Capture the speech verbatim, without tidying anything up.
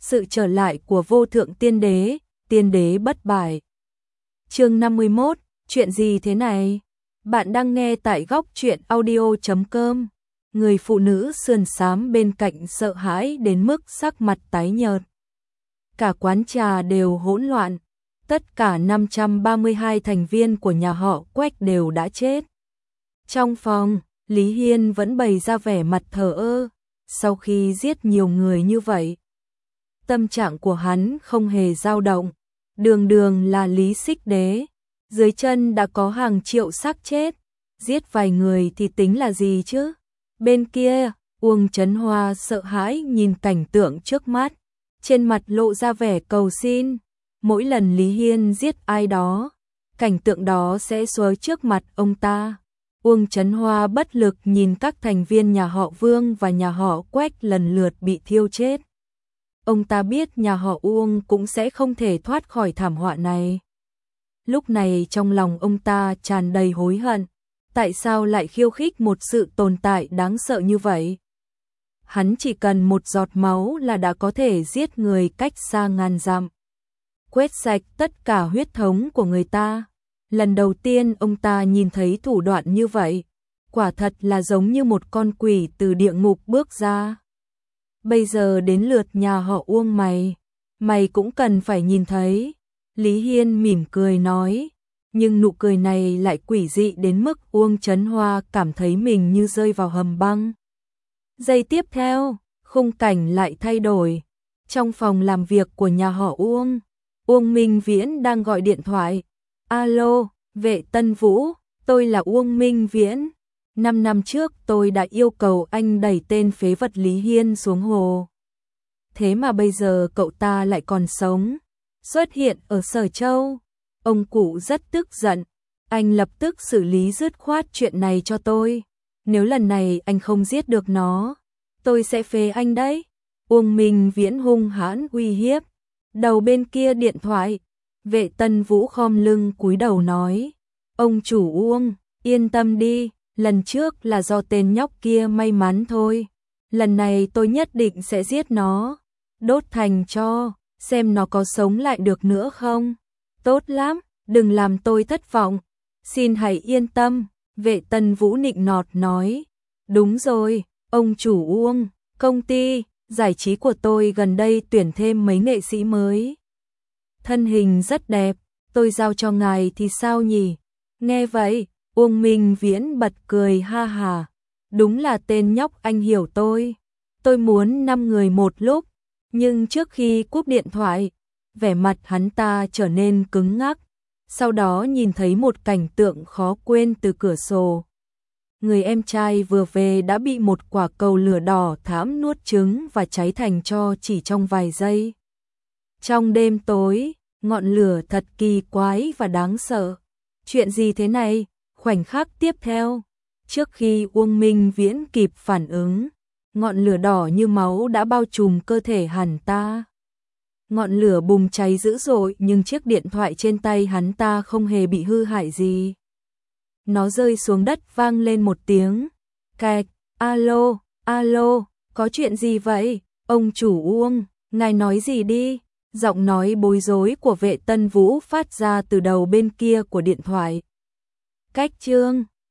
sự trở lại của vô thượng tiên đế, tiên đế bất bại. Chương năm mươi mốt, chuyện gì thế này? Bạn đang nghe tại góc truyện audio chấm com. Người phụ nữ sườn xám bên cạnh sợ hãi đến mức sắc mặt tái nhợt. Cả quán trà đều hỗn loạn. Tất cả năm trăm ba mươi hai thành viên của nhà họ Quách đều đã chết. Trong phòng, Lý Hiên vẫn bày ra vẻ mặt thờ ơ. Sau khi giết nhiều người như vậy, tâm trạng của hắn không hề dao động. Đường đường là Lý Xích Đế, dưới chân đã có hàng triệu xác chết, giết vài người thì tính là gì chứ? Bên kia, Uông Chấn Hoa sợ hãi nhìn cảnh tượng trước mắt, trên mặt lộ ra vẻ cầu xin. Mỗi lần Lý Hiên giết ai đó, cảnh tượng đó sẽ xóa trước mặt ông ta. Uông Chấn Hoa bất lực nhìn các thành viên nhà họ Vương và nhà họ Quách lần lượt bị thiêu chết. Ông ta biết nhà họ Uông cũng sẽ không thể thoát khỏi thảm họa này. Lúc này trong lòng ông ta tràn đầy hối hận. Tại sao lại khiêu khích một sự tồn tại đáng sợ như vậy? Hắn chỉ cần một giọt máu là đã có thể giết người cách xa ngàn dặm, quét sạch tất cả huyết thống của người ta. Lần đầu tiên ông ta nhìn thấy thủ đoạn như vậy, quả thật là giống như một con quỷ từ địa ngục bước ra. Bây giờ đến lượt nhà họ Uông mày, mày cũng cần phải nhìn thấy. Lý Hiên mỉm cười nói, nhưng nụ cười này lại quỷ dị đến mức Uông Chấn Hoa cảm thấy mình như rơi vào hầm băng. Giây tiếp theo, khung cảnh lại thay đổi. Trong phòng làm việc của nhà họ Uông, Uông Minh Viễn đang gọi điện thoại. Alo, Vệ Tân Vũ, tôi là Uông Minh Viễn. Năm năm trước tôi đã yêu cầu anh đẩy tên phế vật Lý Hiên xuống hồ. Thế mà bây giờ cậu ta lại còn sống, xuất hiện ở Sở Châu. Ông cụ rất tức giận, anh lập tức xử lý dứt khoát chuyện này cho tôi. Nếu lần này anh không giết được nó, tôi sẽ phế anh đấy. Uông Minh Viễn hung hãn uy hiếp. Đầu bên kia điện thoại, Vệ Tân Vũ khom lưng cúi đầu nói, ông chủ Uông, yên tâm đi, lần trước là do tên nhóc kia may mắn thôi. Lần này tôi nhất định sẽ giết nó, đốt thành tro, xem nó có sống lại được nữa không. Tốt lắm, đừng làm tôi thất vọng, xin hãy yên tâm. Vệ Tân Vũ nịnh nọt nói, đúng rồi, ông chủ Uông, công ty giải trí của tôi gần đây tuyển thêm mấy nghệ sĩ mới. Thân hình rất đẹp, tôi giao cho ngài thì sao nhỉ? Nghe vậy, Uông Minh Viễn bật cười ha hà. Đúng là tên nhóc anh hiểu tôi. Tôi muốn năm người một lúc. Nhưng trước khi cúp điện thoại, vẻ mặt hắn ta trở nên cứng ngắc. Sau đó nhìn thấy một cảnh tượng khó quên từ cửa sổ. Người em trai vừa về đã bị một quả cầu lửa đỏ thẫm nuốt trứng và cháy thành tro chỉ trong vài giây. Trong đêm tối, ngọn lửa thật kỳ quái và đáng sợ. Chuyện gì thế này? Khoảnh khắc tiếp theo, trước khi Uông Minh Viễn kịp phản ứng, ngọn lửa đỏ như máu đã bao trùm cơ thể hắn ta. Ngọn lửa bùng cháy dữ dội nhưng chiếc điện thoại trên tay hắn ta không hề bị hư hại gì. Nó rơi xuống đất vang lên một tiếng cạch. Alo, alo, có chuyện gì vậy? Ông chủ Uông, ngài nói gì đi? Giọng nói bối rối của Vệ Tân Vũ phát ra từ đầu bên kia của điện thoại. Cách chương